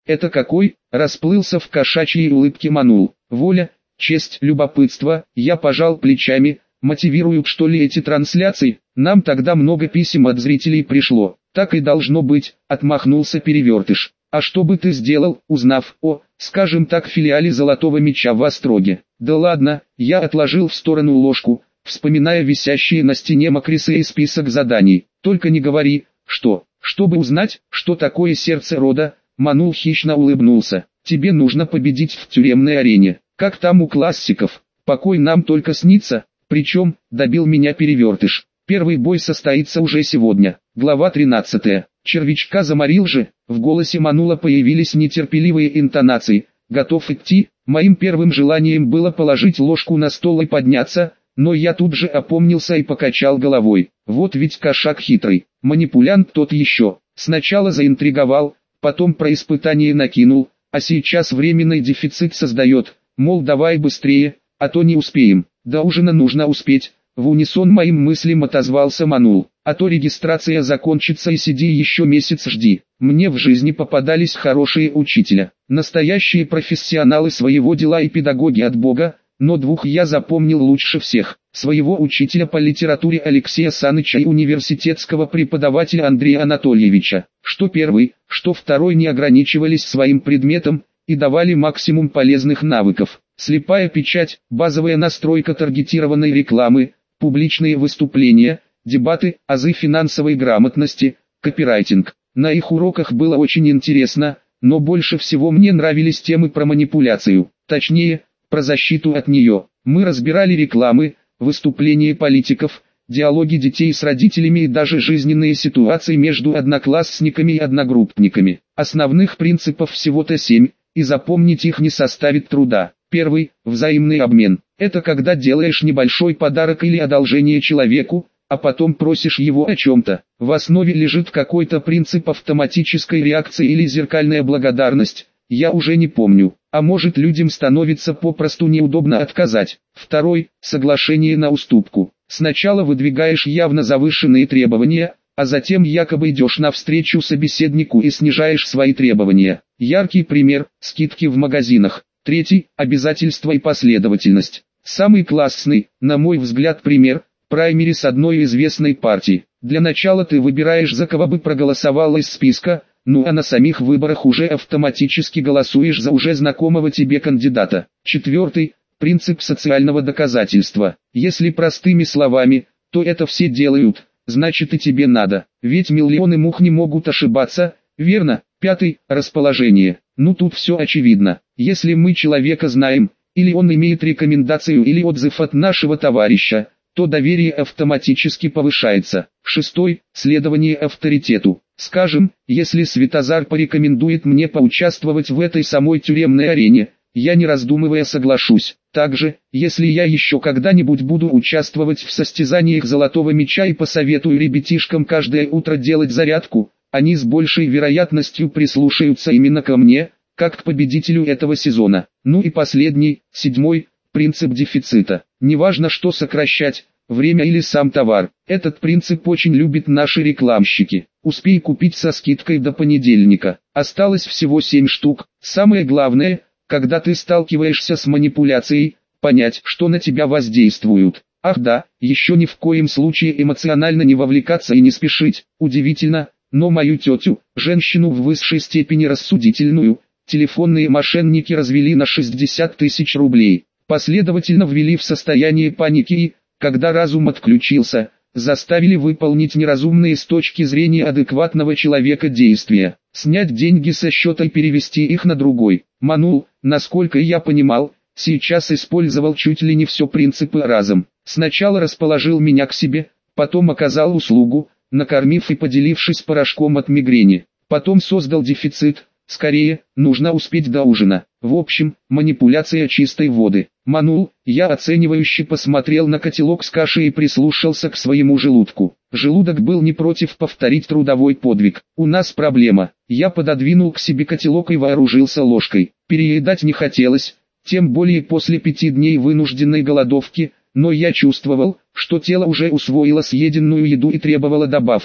Это какой? Расплылся в кошачьей улыбке Манул. Воля, честь, любопытство. Я пожал плечами. Мотивируют что ли эти трансляции? Нам тогда много писем от зрителей пришло. Так и должно быть, отмахнулся Перевертыш. А что бы ты сделал, узнав о, скажем так, филиале Золотого Меча в Остроге? Да ладно, я отложил в сторону ложку, вспоминая висящие на стене мокресы и список заданий. Только не говори, что, чтобы узнать, что такое сердце рода, Манул хищно улыбнулся. Тебе нужно победить в тюремной арене, как там у классиков. Покой нам только снится, причем, добил меня Перевертыш. Первый бой состоится уже сегодня. Глава 13. Червячка заморил же, в голосе Манула появились нетерпеливые интонации. Готов идти? Моим первым желанием было положить ложку на стол и подняться, но я тут же опомнился и покачал головой. Вот ведь кошак хитрый, манипулянт тот еще. Сначала заинтриговал, потом про испытание накинул, а сейчас временный дефицит создает, мол давай быстрее, а то не успеем. До ужина нужно успеть. В унисон моим мыслям отозвался Манул. А то регистрация закончится и сиди еще месяц жди. Мне в жизни попадались хорошие учителя, настоящие профессионалы своего дела и педагоги от Бога, но двух я запомнил лучше всех. Своего учителя по литературе Алексея Саныча и университетского преподавателя Андрея Анатольевича. Что первый, что второй не ограничивались своим предметом и давали максимум полезных навыков. Слепая печать, базовая настройка таргетированной рекламы, публичные выступления, дебаты, азы финансовой грамотности, копирайтинг. На их уроках было очень интересно, но больше всего мне нравились темы про манипуляцию, точнее, про защиту от нее. Мы разбирали рекламы, выступления политиков, диалоги детей с родителями и даже жизненные ситуации между одноклассниками и одногруппниками. Основных принципов всего-то 7, и запомнить их не составит труда. Первый – взаимный обмен. Это когда делаешь небольшой подарок или одолжение человеку, а потом просишь его о чем-то. В основе лежит какой-то принцип автоматической реакции или зеркальная благодарность, я уже не помню. А может, людям становится попросту неудобно отказать. Второй – соглашение на уступку. Сначала выдвигаешь явно завышенные требования, а затем якобы идешь навстречу собеседнику и снижаешь свои требования. Яркий пример – скидки в магазинах. Третий – обязательства и последовательность. Самый классный, на мой взгляд, пример – праймери с одной известной партии. Для начала ты выбираешь, за кого бы проголосовал из списка, ну а на самих выборах уже автоматически голосуешь за уже знакомого тебе кандидата. Четвертый – принцип социального доказательства. Если простыми словами, то это все делают, значит и тебе надо. Ведь миллионы мух не могут ошибаться, верно? Пятый – расположение. Ну тут все очевидно. Если мы человека знаем, или он имеет рекомендацию или отзыв от нашего товарища, то доверие автоматически повышается. Шестой – следование авторитету. Скажем, если Светозар порекомендует мне поучаствовать в этой самой тюремной арене, я не раздумывая соглашусь. Также, если я еще когда-нибудь буду участвовать в состязаниях Золотого Меча и посоветую ребятишкам каждое утро делать зарядку, они с большей вероятностью прислушаются именно ко мне, как к победителю этого сезона. Ну и последний, седьмой, принцип дефицита. Неважно, что сокращать, время или сам товар. Этот принцип очень любят наши рекламщики. Успей купить со скидкой до понедельника. Осталось всего 7 штук. Самое главное, когда ты сталкиваешься с манипуляцией, понять, что на тебя воздействуют. Ах да, еще ни в коем случае эмоционально не вовлекаться и не спешить. Удивительно, но мою тетю, женщину в высшей степени рассудительную, телефонные мошенники развели на 60 тысяч рублей. Последовательно ввели в состояние паники и, когда разум отключился, заставили выполнить неразумные с точки зрения адекватного человека действия. Снять деньги со счета и перевести их на другой. Манул, насколько я понимал, сейчас использовал чуть ли не все принципы разом. Сначала расположил меня к себе, потом оказал услугу, накормив и поделившись порошком от мигрени. Потом создал дефицит. Скорее, нужно успеть до ужина. В общем, манипуляция чистой воды. Манул, я оценивающе посмотрел на котелок с кашей и прислушался к своему желудку. Желудок был не против повторить трудовой подвиг. У нас проблема. Я пододвинул к себе котелок и вооружился ложкой. Переедать не хотелось, тем более после 5 дней вынужденной голодовки, но я чувствовал, что тело уже усвоило съеденную еду и требовало добавки.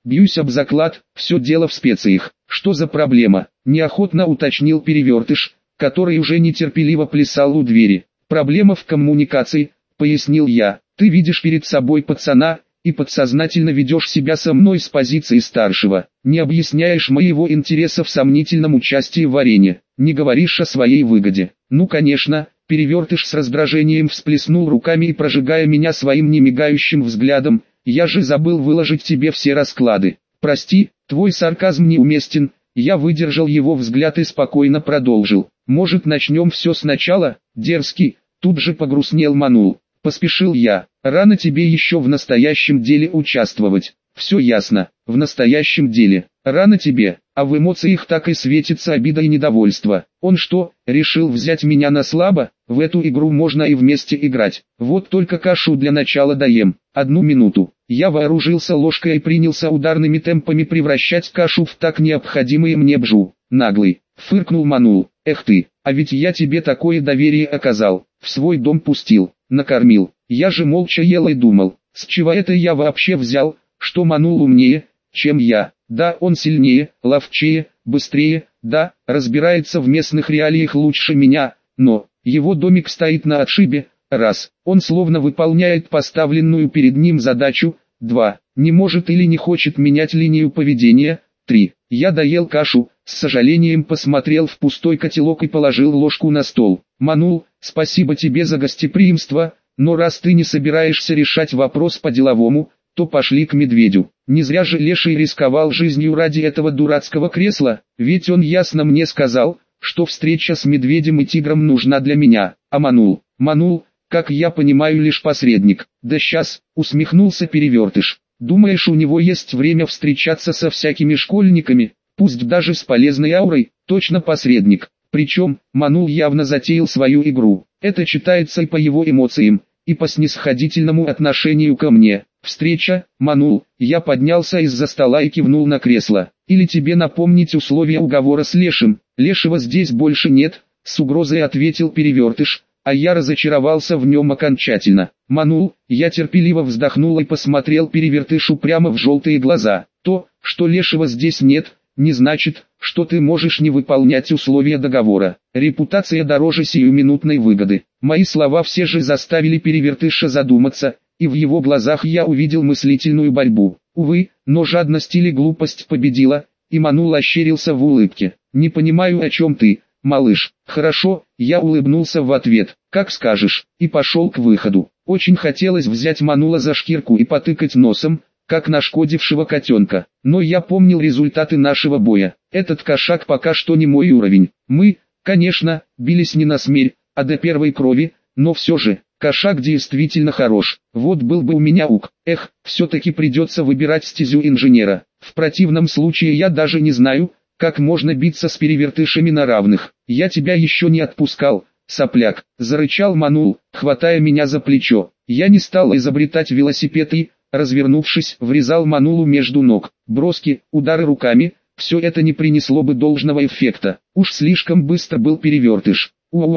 Бьюсь об заклад, все дело в специях. Что за проблема? Неохотно уточнил Перевертыш, который уже нетерпеливо плясал у двери. Проблема в коммуникации, пояснил я. Ты видишь перед собой пацана, и подсознательно ведешь себя со мной с позиции старшего. Не объясняешь моего интереса в сомнительном участии в арене. Не говоришь о своей выгоде. Ну конечно, Перевертыш с раздражением всплеснул руками и прожигая меня своим немигающим взглядом. Я же забыл выложить тебе все расклады. Прости, твой сарказм неуместен. Я выдержал его взгляд и спокойно продолжил. Может, начнем все сначала? Дерзкий, тут же погрустнел Манул. Поспешил я. Рано тебе еще в настоящем деле участвовать. Все ясно, в настоящем деле. Рано тебе, а в эмоциях так и светится обида и недовольство. Он что, решил взять меня на слабо? В эту игру можно и вместе играть. Вот только кашу для начала доем. 1 минуту. Я вооружился ложкой и принялся ударными темпами превращать кашу в так необходимые мне бжу. Наглый, фыркнул Манул. Эх ты, а ведь я тебе такое доверие оказал. В свой дом пустил, накормил. Я же молча ел и думал, с чего это я вообще взял, что Манул умнее, чем я. Да, он сильнее, ловчее, быстрее, да, разбирается в местных реалиях лучше меня, но его домик стоит на отшибе. Раз, он словно выполняет поставленную перед ним задачу. 2, не может или не хочет менять линию поведения. 3, я доел кашу, с сожалением посмотрел в пустой котелок и положил ложку на стол. Манул, спасибо тебе за гостеприимство, но раз ты не собираешься решать вопрос по-деловому, то пошли к медведю. Не зря же Леший рисковал жизнью ради этого дурацкого кресла, ведь он ясно мне сказал, что встреча с медведем и тигром нужна для меня. А Манул, как я понимаю, лишь посредник. Да сейчас, усмехнулся Перевертыш. Думаешь, у него есть время встречаться со всякими школьниками, пусть даже с полезной аурой? Точно посредник. Причем, Манул явно затеял свою игру. Это читается и по его эмоциям, и по снисходительному отношению ко мне. Встреча, Манул. Я поднялся из-за стола и кивнул на кресло. Или тебе напомнить условия уговора с Лешим? Лешего здесь больше нет, с угрозой ответил Перевертыш, а я разочаровался в нем окончательно. Манул, я терпеливо вздохнул и посмотрел Перевертышу прямо в желтые глаза. То, что Лешего здесь нет, не значит, что ты можешь не выполнять условия договора. Репутация дороже сиюминутной выгоды. Мои слова все же заставили Перевертыша задуматься, и в его глазах я увидел мыслительную борьбу. Увы, но жадность или глупость победила, и Манул ощерился в улыбке. Не понимаю, о чем ты, малыш. Хорошо, я улыбнулся в ответ. Как скажешь, и пошел к выходу. Очень хотелось взять Манула за шкирку и потыкать носом, как нашкодившего котенка. Но я помнил результаты нашего боя. Этот кошак пока что не мой уровень. Мы, конечно, бились не на смерть, а до первой крови, но все же, кошак действительно хорош. Вот был бы у меня ук. Эх, все-таки придется выбирать стезю инженера. В противном случае я даже не знаю, как можно биться с Перевертышами на равных. Я тебя еще не отпускал, сопляк, зарычал Манул, хватая меня за плечо. Я не стал изобретать велосипед и, развернувшись, врезал Манулу между ног. Броски, удары руками, все это не принесло бы должного эффекта. Уж слишком быстро был Перевертыш.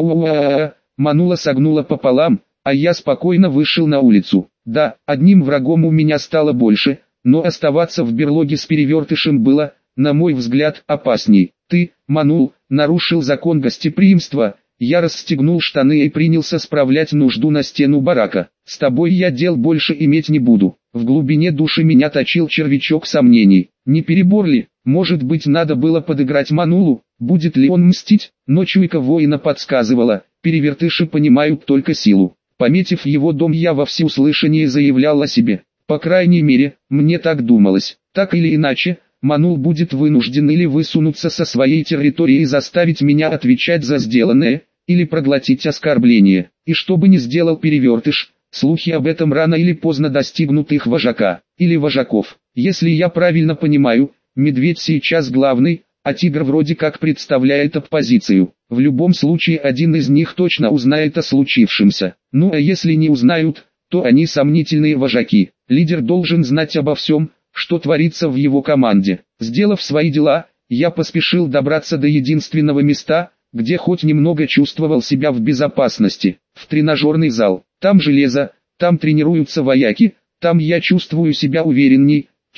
Манула согнула пополам, а я спокойно вышел на улицу. Да, одним врагом у меня стало больше, но оставаться в берлоге с Перевертышем было, на мой взгляд, опасней. Ты, Манул, нарушил закон гостеприимства. Я расстегнул штаны и принялся справлять нужду на стену барака. С тобой я дел больше иметь не буду. В глубине души меня точил червячок сомнений. Не перебор ли? Может быть, надо было подыграть Манулу? Будет ли он мстить? Но чуйка воина подсказывала, Перевертыши понимают только силу. Пометив его дом, я во всеуслышание заявлял о себе. По крайней мере, мне так думалось. Так или иначе, Манул будет вынужден или высунуться со своей территории и заставить меня отвечать за сделанное, или проглотить оскорбление. И что бы ни сделал Перевертыш, слухи об этом рано или поздно достигнут их вожака, или вожаков. Если я правильно понимаю, медведь сейчас главный, а тигр вроде как представляет оппозицию. В любом случае один из них точно узнает о случившемся. Ну а если не узнают, то они сомнительные вожаки. Лидер должен знать обо всем, что творится в его команде. Сделав свои дела, я поспешил добраться до единственного места, где хоть немного чувствовал себя в безопасности. В тренажерный зал. Там железо, там тренируются вояки, там я чувствую себя уверенней,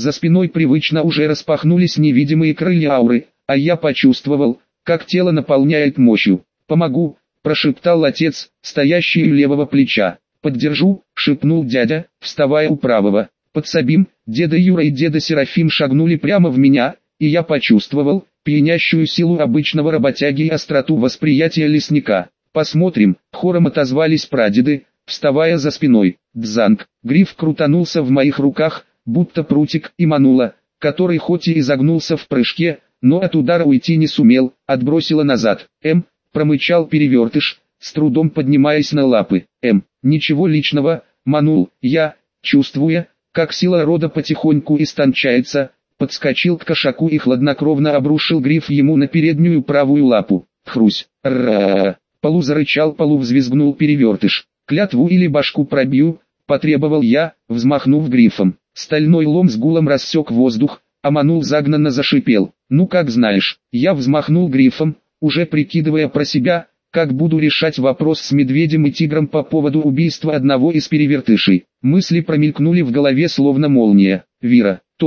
За спиной привычно уже распахнулись невидимые крылья ауры, а я почувствовал, как тело наполняет мощью. «Помогу», – прошептал отец, стоящий у левого плеча. «Поддержу», – шепнул дядя, вставая у правого. «Подсобим», деда Юра и деда Серафим шагнули прямо в меня, и я почувствовал пьянящую силу обычного работяги и остроту восприятия лесника. «Посмотрим», – хором отозвались прадеды, вставая за спиной. Дзанг, гриф крутанулся в моих руках, будто прутик, и манула, который хоть и изогнулся в прыжке, но от удара уйти не сумел, отбросило назад. Промычал перевертыш, с трудом поднимаясь на лапы. Ничего личного, манул, я, чувствуя, как сила рода потихоньку истончается, подскочил к кошаку и хладнокровно обрушил гриф ему на переднюю правую лапу. Хрусь, ра. Полу зарычал, полу взвизгнул перевертыш. «Клятву или башку пробью», – потребовал я, взмахнув грифом. Стальной лом с гулом рассек воздух, а манул загнанно зашипел. «Ну как знаешь». Я взмахнул грифом, уже прикидывая про себя, как буду решать вопрос с медведем и тигром по поводу убийства одного из перевертышей. Мысли промелькнули в голове словно молния. «Вира, торг,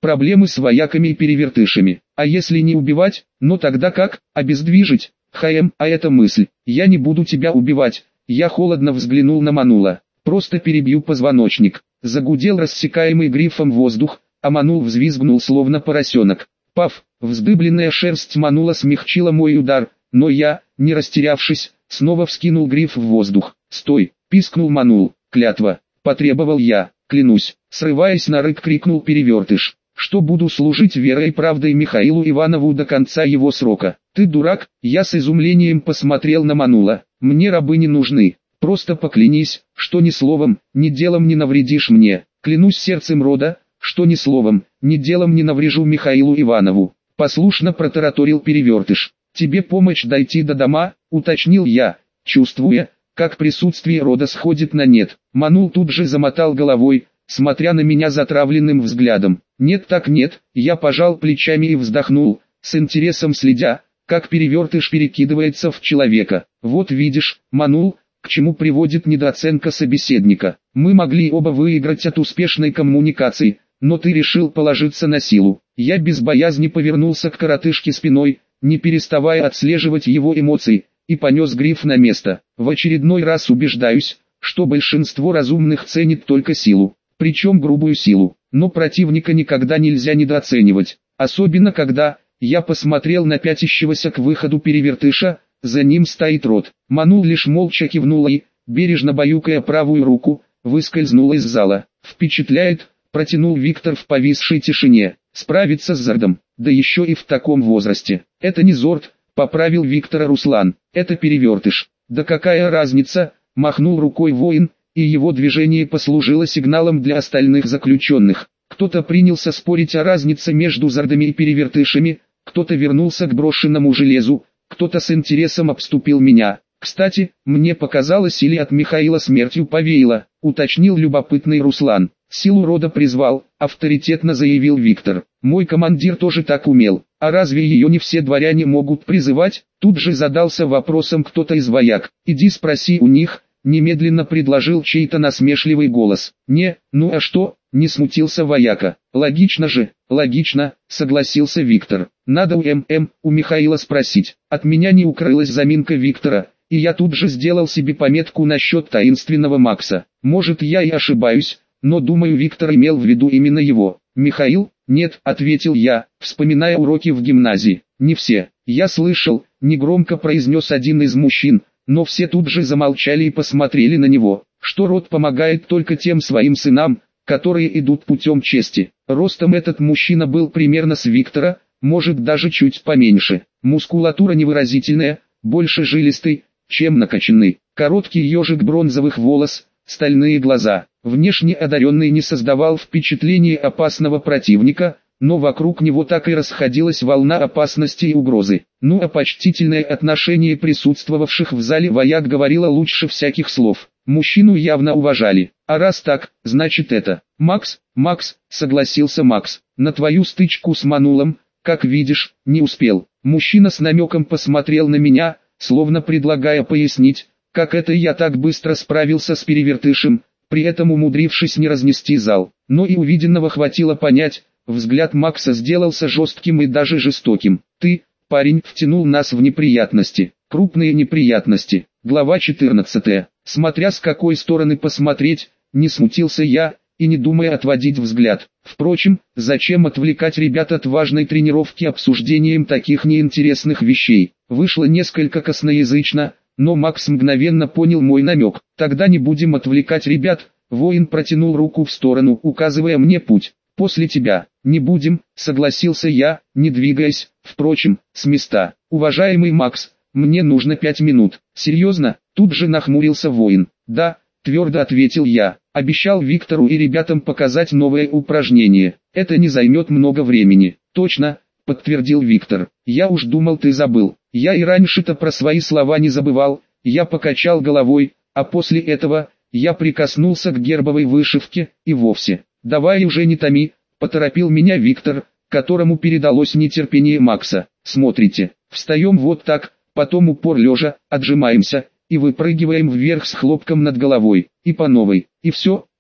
Проблемы с вояками и перевертышами. А если не убивать, но тогда как? Обездвижить? А это мысль. Я не буду тебя убивать. Я холодно взглянул на Манула. Просто перебью позвоночник. Загудел рассекаемый грифом воздух, а Манул взвизгнул словно поросенок. Пав, вздыбленная шерсть Манула смягчила мой удар, но я, не растерявшись, снова вскинул гриф в воздух. «Стой!» — пискнул Манул. «Клятва!» — потребовал я. «Клянусь!» — срываясь на рык, крикнул перевертыш. «Что буду служить верой и правдой Михаилу Иванову до конца его срока». «Ты дурак!» — я с изумлением посмотрел на Манула. «Мне рабы не нужны. Просто поклянись, что ни словом, ни делом не навредишь мне. Клянусь сердцем рода, что ни словом, ни делом не наврежу Михаилу Иванову». Послушно протараторил перевертыш. «Тебе помочь дойти до дома?» — уточнил я, чувствуя, как присутствие рода сходит на нет. Манул тут же замотал головой, смотря на меня затравленным взглядом. «Нет так нет», я пожал плечами и вздохнул, с интересом следя, как перевертыш перекидывается в человека. «Вот видишь, Манул, к чему приводит недооценка собеседника. Мы могли оба выиграть от успешной коммуникации, но ты решил положиться на силу». Я без боязни повернулся к коротышке спиной, не переставая отслеживать его эмоции, и понес гриф на место. В очередной раз убеждаюсь, что большинство разумных ценит только силу, причем грубую силу. Но противника никогда нельзя недооценивать, особенно когда... Я посмотрел на пятящегося к выходу перевертыша, за ним стоит рот. Манул лишь молча кивнул и, бережно баюкая правую руку, выскользнул из зала. «Впечатляет», — протянул Виктор в повисшей тишине. «Справиться с Зордом, да еще и в таком возрасте». «Это не Зорд», — поправил Виктора Руслан, — «это перевертыш». «Да какая разница», — махнул рукой воин, и его движение послужило сигналом для остальных заключенных. Кто-то принялся спорить о разнице между Зордами и перевертышами, кто-то вернулся к брошенному железу, кто-то с интересом обступил меня. «Кстати, мне показалось, или от Михаила смертью повеяло», — уточнил любопытный Руслан. «Силу рода призвал», — авторитетно заявил Виктор. «Мой командир тоже так умел. А разве ее не все дворяне могут призывать?» Тут же задался вопросом кто-то из вояк. «Иди спроси у них», — немедленно предложил чей-то насмешливый голос. «Не, ну а что?» — не смутился вояка. «Логично же». «Логично», — согласился Виктор. «Надо у Михаила спросить». От меня не укрылась заминка Виктора, и я тут же сделал себе пометку насчет таинственного Макса. Может, я и ошибаюсь, но думаю, Виктор имел в виду именно его. «Михаил?» «Нет», — ответил я, вспоминая уроки в гимназии. «Не все». «Я слышал», — негромко произнес один из мужчин, но все тут же замолчали и посмотрели на него, что род помогает только тем своим сынам, которые идут путем чести. Ростом этот мужчина был примерно с Виктора, может даже чуть поменьше. Мускулатура невыразительная, больше жилистый, чем накачанный. Короткий ежик бронзовых волос, стальные глаза. Внешне одаренный не создавал впечатления опасного противника, но вокруг него так и расходилась волна опасности и угрозы. Ну а почтительное отношение присутствовавших в зале вояк говорило лучше всяких слов. Мужчину явно уважали. А раз так, значит это. «Макс», согласился Макс, — «на твою стычку с Манулом, как видишь, не успел». Мужчина с намеком посмотрел на меня, словно предлагая пояснить, как это я так быстро справился с перевертышем, при этом умудрившись не разнести зал. Но и увиденного хватило понять, взгляд Макса сделался жестким и даже жестоким. «Ты, парень, втянул нас в неприятности, крупные неприятности». Глава 14. Смотря с какой стороны посмотреть, не смутился я, и не думая отводить взгляд. Впрочем, зачем отвлекать ребят от важной тренировки обсуждением таких неинтересных вещей? Вышло несколько косноязычно, но Макс мгновенно понял мой намек. «Тогда не будем отвлекать ребят», — воин протянул руку в сторону, указывая мне путь. «После тебя». «Не будем», — согласился я, не двигаясь, впрочем, с места. «Уважаемый Макс, мне нужно 5 минут». «Серьезно?» — тут же нахмурился воин. «Да», — твердо ответил я. Обещал Виктору и ребятам показать новое упражнение. «Это не займет много времени». «Точно», — подтвердил Виктор. «Я уж думал, ты забыл». Я и раньше-то про свои слова не забывал. Я покачал головой, а после этого я прикоснулся к гербовой вышивке, и вовсе. «Давай уже не томи», — поторопил меня Виктор, которому передалось нетерпение Макса. «Смотрите, встаем вот так, потом упор лежа, отжимаемся, и выпрыгиваем вверх с хлопком над головой, и по новой, и все,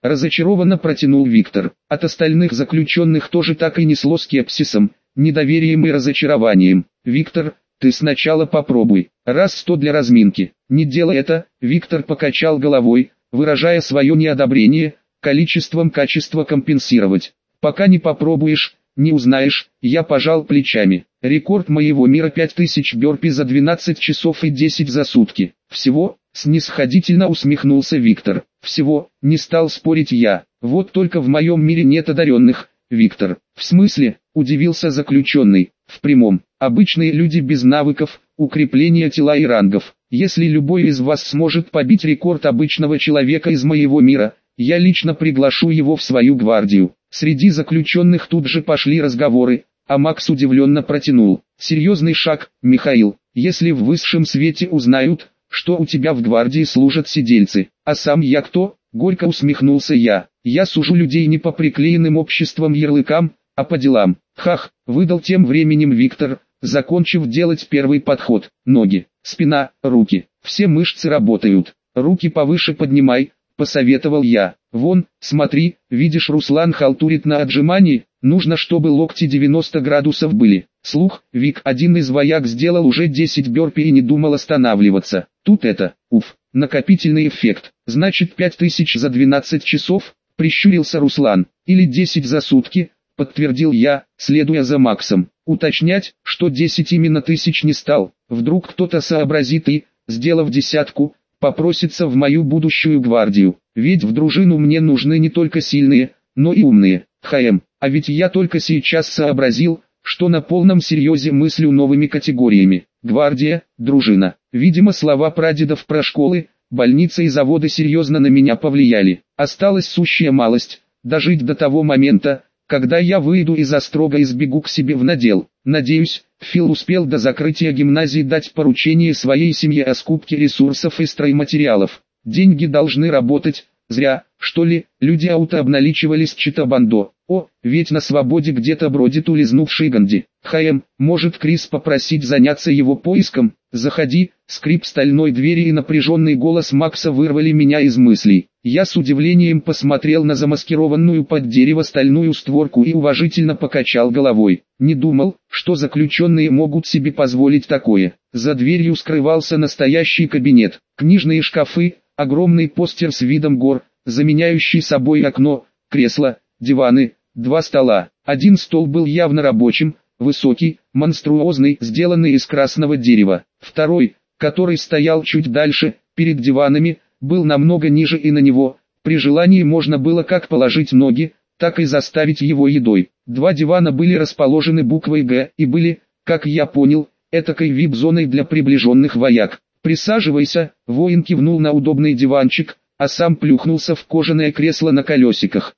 разочарованно протянул Виктор. От остальных заключенных тоже так и несло скепсисом, недоверием и разочарованием. Виктор, ты сначала попробуй, раз 100 для разминки. Не делай это, Виктор покачал головой, выражая свое неодобрение, количеством качество компенсировать. Пока не попробуешь, не узнаешь. Я пожал плечами. Рекорд моего мира 5000 бёрпи за 12 часов и 10 за сутки. Всего, снисходительно усмехнулся Виктор. Всего, не стал спорить я. Вот только в моем мире нет одаренных, Виктор. В смысле, удивился заключенный. В прямом, обычные люди без навыков, укрепления тела и рангов. Если любой из вас сможет побить рекорд обычного человека из моего мира, я лично приглашу его в свою гвардию. Среди заключенных тут же пошли разговоры, а Макс удивленно протянул. Серьезный шаг, Михаил, если в высшем свете узнают, что у тебя в гвардии служат сидельцы. А сам я кто? Горько усмехнулся я. Я сужу людей не по приклеенным обществом ярлыкам, а по делам. Хах, выдал тем временем Виктор, закончив делать первый подход. Ноги, спина, руки, все мышцы работают. Руки повыше поднимай, посоветовал я. Вон, смотри, видишь, Руслан халтурит на отжимании, нужно, чтобы локти 90 градусов были. Слух, Вик, один из вояк сделал уже 10 бёрпи и не думал останавливаться. Тут это, накопительный эффект. Значит 5000 за 12 часов, прищурился Руслан. Или 10 за сутки, подтвердил я, следуя за Максом. Уточнять, что 10 именно тысяч не стал. Вдруг кто-то сообразит и, сделав десятку, попросится в мою будущую гвардию. Ведь в дружину мне нужны не только сильные, но и умные. А ведь я только сейчас сообразил, что на полном серьезе мыслю новыми категориями. Гвардия, дружина. Видимо, слова прадедов про школы, больницы и заводы серьезно на меня повлияли. Осталась сущая малость, дожить до того момента, когда я выйду из острога и сбегу к себе в надел. Надеюсь, Фил успел до закрытия гимназии дать поручение своей семье о скупке ресурсов и стройматериалов. Деньги должны работать, зря, что ли, люди аутообналичивались чита-бандо. О, ведь на свободе где-то бродит улизнувший Ганди. Может Крис попросить заняться его поиском? Заходи, скрип стальной двери и напряженный голос Макса вырвали меня из мыслей. Я с удивлением посмотрел на замаскированную под дерево стальную створку и уважительно покачал головой. Не думал, что заключенные могут себе позволить такое. За дверью скрывался настоящий кабинет. Книжные шкафы, огромный постер с видом гор, заменяющий собой окно, кресла, диваны, 2 стола. Один стол был явно рабочим, высокий, монструозный, сделанный из красного дерева. Второй, который стоял чуть дальше, перед диванами, был намного ниже, и на него, при желании, можно было как положить ноги, так и заставить его едой. 2 дивана были расположены буквой «Г» и были, как я понял, этакой вип-зоной для приближенных вояк. «Присаживайся», воин кивнул на удобный диванчик, а сам плюхнулся в кожаное кресло на колесиках.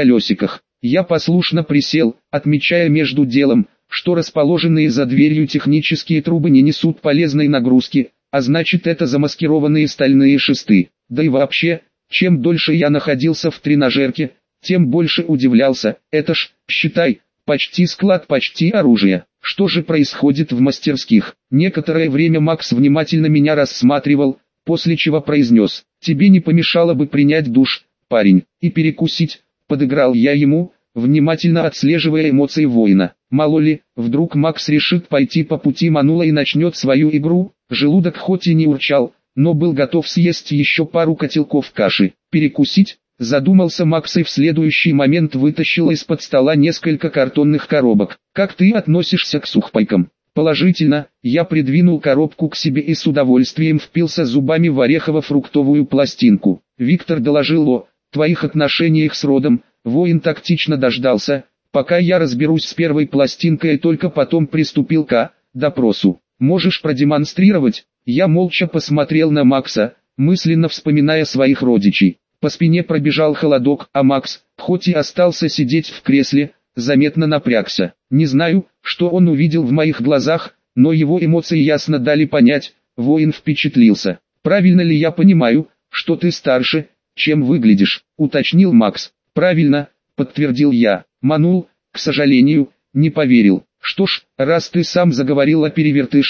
Я послушно присел, отмечая между делом, что расположенные за дверью технические трубы не несут полезной нагрузки, а значит, это замаскированные стальные шесты. Да и вообще, чем дольше я находился в тренажерке, тем больше удивлялся. Это ж, считай, почти склад, почти оружие. Что же происходит в мастерских? Некоторое время Макс внимательно меня рассматривал, после чего произнес: «Тебе не помешало бы принять душ, парень, и перекусить», — подыграл я ему, внимательно отслеживая эмоции воина. Мало ли, вдруг Макс решит пойти по пути Манула и начнет свою игру. Желудок хоть и не урчал, но был готов съесть еще пару котелков каши. «Перекусить?» — задумался Макс и в следующий момент вытащил из-под стола несколько картонных коробок. «Как ты относишься к сухпайкам?» «Положительно». Я придвинул коробку к себе и с удовольствием впился зубами в орехово-фруктовую пластинку. Виктор доложил о твоих отношениях с родом. Воин тактично дождался, пока я разберусь с первой пластинкой, и только потом приступил к допросу. «Можешь продемонстрировать?» Я молча посмотрел на Макса, мысленно вспоминая своих родичей. По спине пробежал холодок, а Макс, хоть и остался сидеть в кресле, заметно напрягся. Не знаю, что он увидел в моих глазах, но его эмоции ясно дали понять, воин впечатлился. «Правильно ли я понимаю, что ты старше, чем выглядишь?» — уточнил Макс. «Правильно», — подтвердил я. Манул, к сожалению, не поверил. «Что ж, раз ты сам заговорил о перевертышах,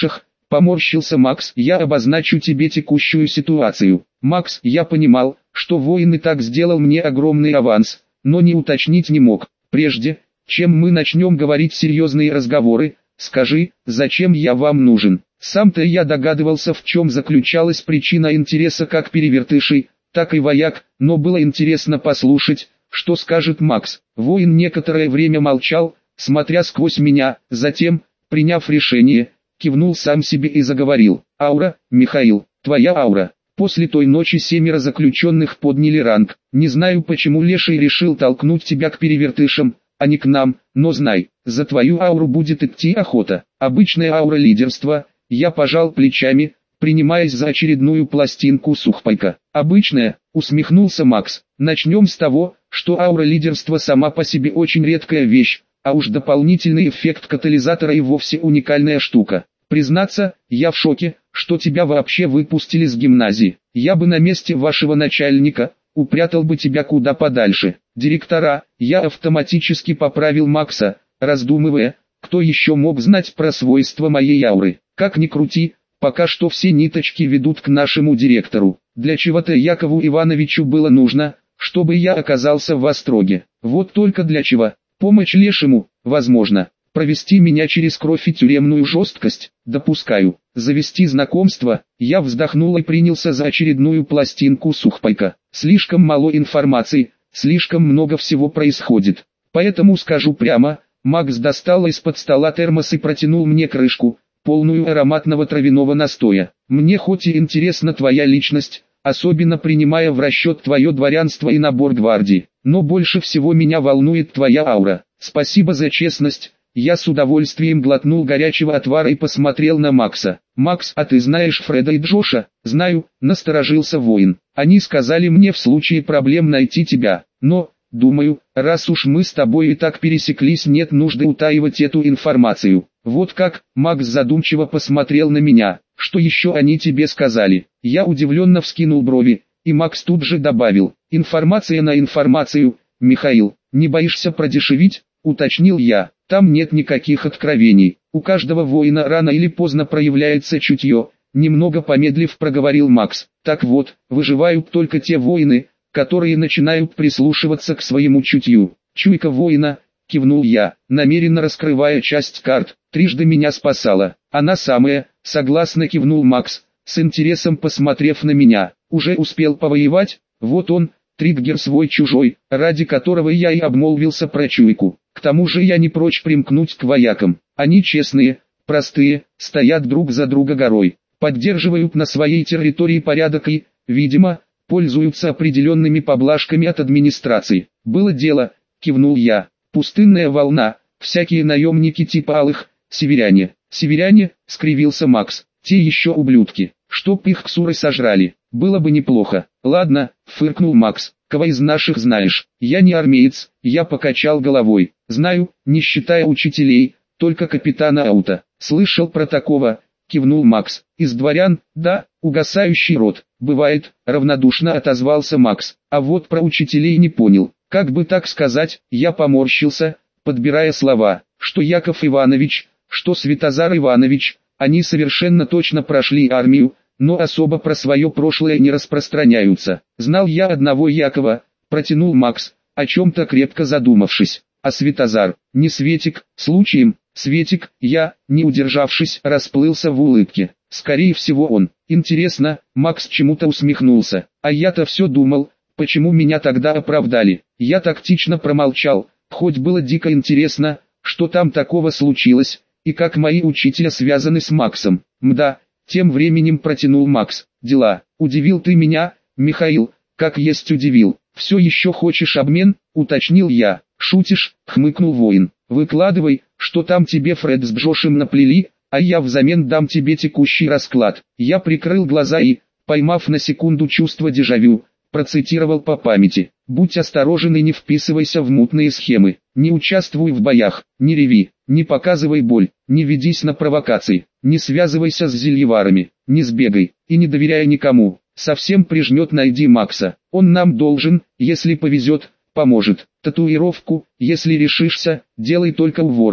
Поморщился Макс. Я обозначу тебе текущую ситуацию. Макс, я понимал, что воин и так сделал мне огромный аванс, но не уточнить не мог. Прежде, чем мы начнем говорить серьезные разговоры, скажи, зачем я вам нужен? Сам-то я догадывался, в чем заключалась причина интереса как перевертышей, так и вояк, но было интересно послушать, что скажет Макс. Воин некоторое время молчал, смотря сквозь меня, затем, приняв решение, кивнул сам себе и заговорил. «Аура, Михаил, твоя аура». После той ночи 7 заключенных подняли ранг. Не знаю, почему Леший решил толкнуть тебя к перевертышам, а не к нам, но знай, за твою ауру будет идти охота. Обычная аура лидерства. Я пожал плечами, принимаясь за очередную пластинку сухпайка. Обычная, усмехнулся Макс. Начнем с того, что аура лидерства сама по себе очень редкая вещь, а уж дополнительный эффект катализатора и вовсе уникальная штука. Признаться, я в шоке, что тебя вообще выпустили с гимназии. Я бы на месте вашего начальника, упрятал бы тебя куда подальше. Директора, я автоматически поправил Макса, раздумывая, кто еще мог знать про свойства моей ауры. Как ни крути, пока что все ниточки ведут к нашему директору. Для чего-то Якову Ивановичу было нужно, чтобы я оказался в Остроге. Вот только для чего. Помощь Лешему, возможно. Провести меня через кровь и тюремную жесткость, допускаю. Завести знакомство, я вздохнул и принялся за очередную пластинку сухпайка. Слишком мало информации, слишком много всего происходит. Поэтому скажу прямо, Макс достал из-под стола термос и протянул мне крышку, полную ароматного травяного настоя. Мне хоть и интересна твоя личность, особенно принимая в расчет твое дворянство и набор гвардии, но больше всего меня волнует твоя аура. Спасибо за честность. Я с удовольствием глотнул горячего отвара и посмотрел на Макса. «Макс, а ты знаешь Фреда и Джоша?» «Знаю», — насторожился воин. «Они сказали мне в случае проблем найти тебя, но, думаю, раз уж мы с тобой и так пересеклись, нет нужды утаивать эту информацию». «Вот как?» — Макс задумчиво посмотрел на меня. «Что еще они тебе сказали?» Я удивленно вскинул брови, и Макс тут же добавил. «Информация на информацию, Михаил, не боишься продешевить?» — уточнил я. «Там нет никаких откровений. У каждого воина рано или поздно проявляется чутье», — немного помедлив проговорил Макс. «Так вот, выживают только те воины, которые начинают прислушиваться к своему чутью». «Чуйка воина», — кивнул я, намеренно раскрывая часть карт, «трижды меня спасала». «Она самая», — согласно кивнул Макс, с интересом посмотрев на меня. «Уже успел повоевать? Вот он, триггер свой-чужой, ради которого я и обмолвился про чуйку. К тому же я не прочь примкнуть к воякам. Они честные, простые, стоят друг за друга горой, поддерживают на своей территории порядок и, видимо, пользуются определенными поблажками от администрации». «Было дело», — кивнул я. «Пустынная волна, всякие наемники типа алых, северяне». «Северяне», — скривился Макс, — «те еще ублюдки, чтоб их ксуры сожрали. Было бы неплохо». «Ладно», — фыркнул Макс, — «кого из наших знаешь?» «Я не армеец», — я покачал головой. «Знаю, не считая учителей, только капитана Аута». «Слышал про такого», — кивнул Макс. «Из дворян?» «Да, угасающий род». «Бывает», — равнодушно отозвался Макс. «А вот про учителей не понял». Как бы так сказать, я поморщился, подбирая слова. Что Яков Иванович, что Святозар Иванович, они совершенно точно прошли армию, но особо про свое прошлое не распространяются. «Знал я одного Якова», — протянул Макс, о чем-то крепко задумавшись. «А Святозар, не Светик, случаем?» «Светик», я, не удержавшись, расплылся в улыбке. «Скорее всего он». «Интересно», — Макс чему-то усмехнулся. «А я-то все думал, почему меня тогда оправдали». Я тактично промолчал, хоть было дико интересно, что там такого случилось, и как мои учителя связаны с Максом. «Мда», — тем временем протянул Макс. «Дела. Удивил ты меня, Михаил, как есть удивил». «Все еще хочешь обмен?» — уточнил я. «Шутишь?» — хмыкнул воин. «Выкладывай, что там тебе Фред с Джошем наплели, а я взамен дам тебе текущий расклад». Я прикрыл глаза и, поймав на секунду чувство дежавю, процитировал по памяти. «Будь осторожен и не вписывайся в мутные схемы, не участвуй в боях, не реви, не показывай боль, не ведись на провокации, не связывайся с зельеварами, не сбегай, и не доверяй никому, совсем прижмет найди Макса, он нам должен, если повезет, поможет, татуировку, если решишься, делай только у ворона».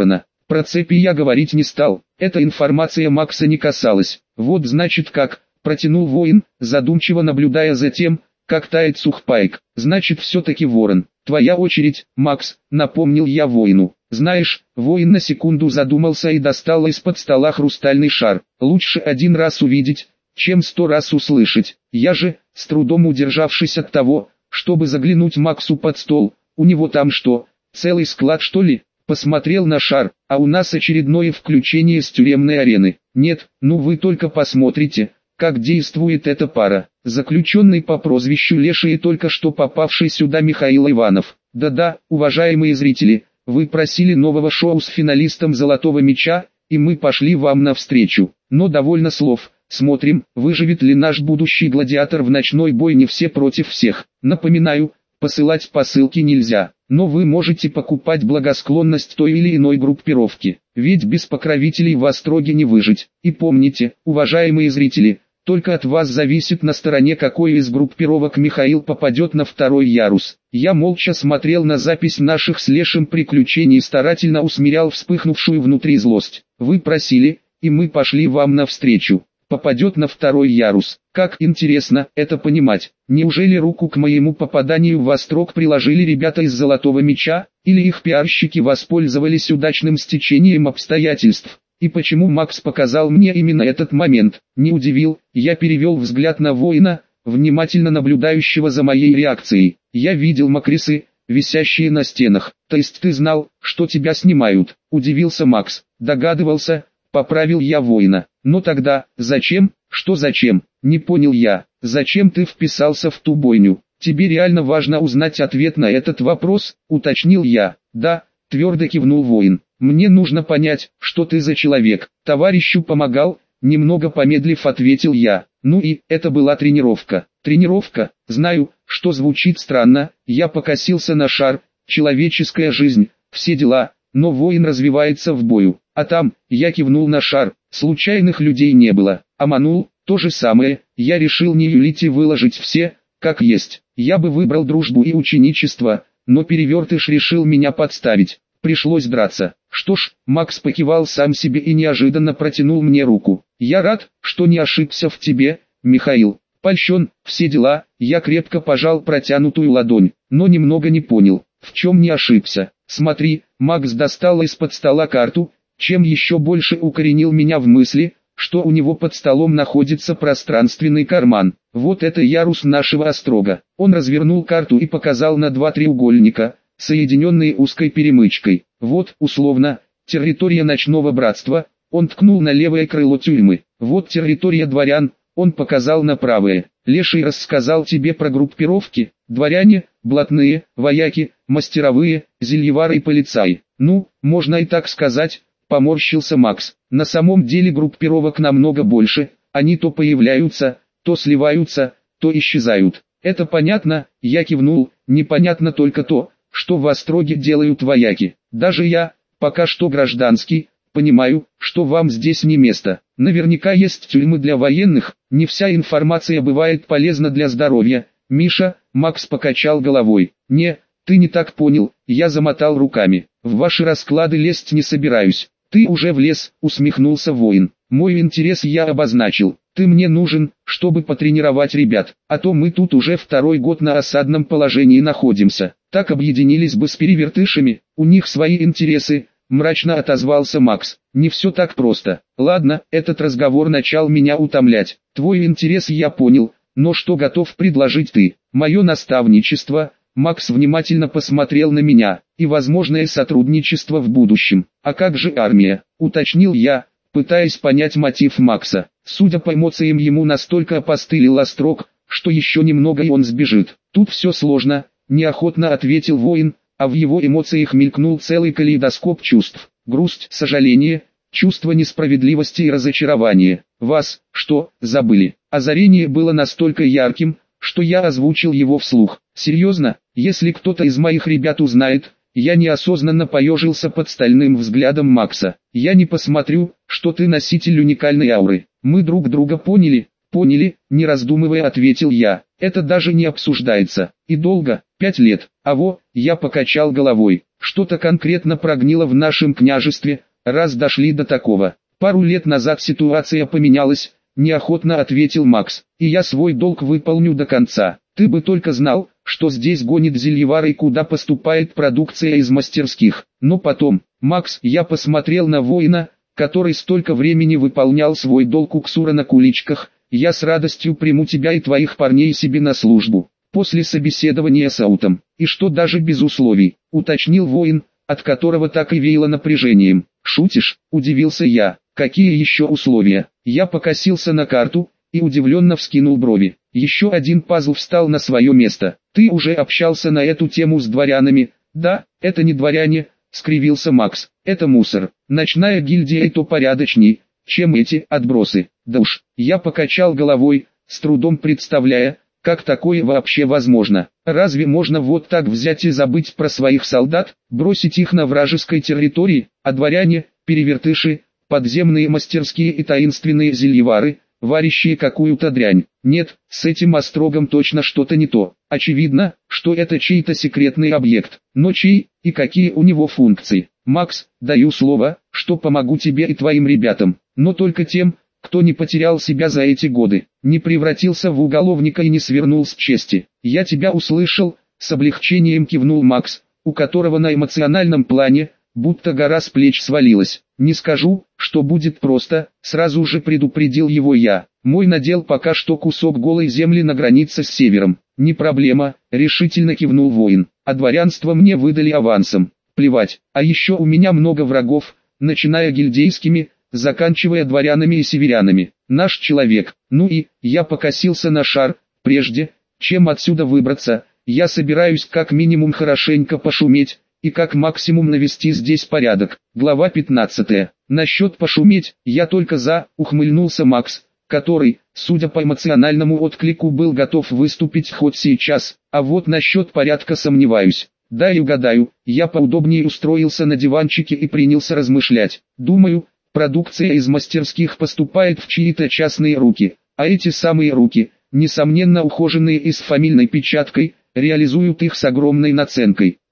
Про цепи я говорить не стал, эта информация Макса не касалась. Вот значит как, протянул воин, задумчиво наблюдая за тем, как тает сухпайок. Значит все-таки ворон. Твоя очередь, Макс, напомнил я воину. Знаешь, воин на секунду задумался и достал из-под стола хрустальный шар. Лучше один раз увидеть, чем 100 раз услышать. Я же, с трудом удержавшись от того, чтобы заглянуть Максу под стол, у него там что, целый склад что ли? Посмотрел на шар, а у нас очередное включение с тюремной арены. Нет, ну вы только посмотрите, как действует эта пара. Заключенный по прозвищу Леший и только что попавший сюда Михаил Иванов. Да-да, уважаемые зрители, вы просили нового шоу с финалистом «Золотого мяча», и мы пошли вам навстречу. Но довольно слов. Смотрим, выживет ли наш будущий гладиатор в ночной бойне все против всех. Напоминаю, посылать посылки нельзя, но вы можете покупать благосклонность той или иной группировки. Ведь без покровителей в Остроге не выжить. И помните, уважаемые зрители, только от вас зависит, на стороне какой из группировок Михаил попадет на второй ярус. Я молча смотрел на запись наших с Лешим приключений и старательно усмирял вспыхнувшую внутри злость. Вы просили, и мы пошли вам навстречу. Попадет на второй ярус. Как интересно это понимать. Неужели руку к моему попаданию в Острог приложили ребята из «Золотого мяча», или их пиарщики воспользовались удачным стечением обстоятельств? И почему Макс показал мне именно этот момент? Не удивил, я перевел взгляд на воина, внимательно наблюдающего за моей реакцией. Я видел макрисы, висящие на стенах. То есть ты знал, что тебя снимают? Удивился Макс. Догадывался, поправил я воина. Но тогда, зачем? Что зачем? Не понял я. Зачем ты вписался в ту бойню? Тебе реально важно узнать ответ на этот вопрос? Уточнил я. Да, твердо кивнул воин. Мне нужно понять, что ты за человек. Товарищу помогал, немного помедлив ответил я. Ну и, это была тренировка. Тренировка? Знаю, что звучит странно, я покосился на шар, человеческая жизнь, все дела, но воин развивается в бою. А там, я кивнул на шар, случайных людей не было. А манул, то же самое, я решил не юлить и выложить все, как есть. Я бы выбрал дружбу и ученичество, но перевертыш решил меня подставить. Пришлось драться. Что ж, Макс покивал сам себе и неожиданно протянул мне руку. Я рад, что не ошибся в тебе, Михаил. Польщен, все дела. Я крепко пожал протянутую ладонь, но немного не понял, в чем не ошибся. Смотри, Макс достал из-под стола карту, чем еще больше укоренил меня в мысли, что у него под столом находится пространственный карман. Вот это ярус нашего Острога. Он развернул карту и показал на два треугольника, соединенные узкой перемычкой. Вот, условно, территория ночного братства, он ткнул на левое крыло тюрьмы. Вот территория дворян, он показал на правое. Леший рассказал тебе про группировки: дворяне, блатные, вояки, мастеровые, зельевары и полицаи. Ну, можно и так сказать, поморщился Макс. На самом деле группировок намного больше, они то появляются, то сливаются, то исчезают. Это понятно, я кивнул, непонятно только то, что в Остроге делают вояки. Даже я, пока что гражданский, понимаю, что вам здесь не место. Наверняка есть тюрьмы для военных, не вся информация бывает полезна для здоровья. Миша, Макс покачал головой. Не, ты не так понял, я замотал руками. В ваши расклады лезть не собираюсь. Ты уже влез, усмехнулся воин. Мой интерес я обозначил. Ты мне нужен, чтобы потренировать ребят, а то мы тут уже второй год на осадном положении находимся. Так объединились бы с перевертышами, у них свои интересы, мрачно отозвался Макс. Не все так просто. Ладно, этот разговор начал меня утомлять. Твой интерес я понял, но что готов предложить ты? Мое наставничество. Макс внимательно посмотрел на меня, и возможное сотрудничество в будущем. А как же армия? Уточнил я, пытаясь понять мотив Макса. Судя по эмоциям, ему настолько опостылил Острог, что еще немного и он сбежит. Тут все сложно, неохотно ответил воин, а в его эмоциях мелькнул целый калейдоскоп чувств. Грусть, сожаление, чувство несправедливости и разочарования. Вас, что, забыли? Озарение было настолько ярким, что я озвучил его вслух. Серьезно, если кто-то из моих ребят узнает, я неосознанно поежился под стальным взглядом Макса. Я не посмотрю, что ты носитель уникальной ауры. Мы друг друга поняли? Поняли, не раздумывая ответил я. Это даже не обсуждается. И долго, 5 лет. Я покачал головой. Что-то конкретно прогнило в нашем княжестве, раз дошли до такого. Пару лет назад ситуация поменялась, неохотно ответил Макс. И я свой долг выполню до конца. Ты бы только знал, что здесь гонит зельевары и куда поступает продукция из мастерских. Но потом, Макс, я посмотрел на воина, который столько времени выполнял свой долг у Ксура на куличках. Я с радостью приму тебя и твоих парней себе на службу. После собеседования с Аутом. И что даже без условий, уточнил воин, от которого так и веяло напряжением. Шутишь? Удивился я. Какие еще условия? Я покосился на карту и удивленно вскинул брови. Еще один пазл встал на свое место. Ты уже общался на эту тему с дворянами? Да, это не дворяне, скривился Макс. Это мусор. Ночная гильдия и то порядочней, чем эти отбросы. Да уж, я покачал головой, с трудом представляя, как такое вообще возможно. Разве можно вот так взять и забыть про своих солдат, бросить их на вражеской территории, а дворяне, перевертыши, подземные мастерские и таинственные зельевары, варящие какую-то дрянь? Нет, с этим острогом точно что-то не то. Очевидно, что это чей-то секретный объект. Но чей, и какие у него функции? Макс, даю слово, что помогу тебе и твоим ребятам, но только тем, кто не потерял себя за эти годы, не превратился в уголовника и не свернул с чести. Я тебя услышал, с облегчением кивнул Макс, у которого на эмоциональном плане, будто гора с плеч свалилась. Не скажу, что будет просто, сразу же предупредил его я. Мой надел пока что кусок голой земли на границе с севером. Не проблема, решительно кивнул воин. А дворянство мне выдали авансом. Плевать, а еще у меня много врагов, начиная гильдейскими, заканчивая дворянами и северянами. Наш человек. Ну и, я покосился на шар, прежде, чем отсюда выбраться, я собираюсь как минимум хорошенько пошуметь, и как максимум навести здесь порядок. Глава 15. Насчет пошуметь, я только за, ухмыльнулся Макс, который, судя по эмоциональному отклику, был готов выступить хоть сейчас, а вот насчет порядка сомневаюсь. Дай угадаю, я поудобнее устроился на диванчике и принялся размышлять. Думаю, продукция из мастерских поступает в чьи-то частные руки, а эти самые руки, несомненно ухоженные и с фамильной печаткой, реализуют их с огромной наценкой.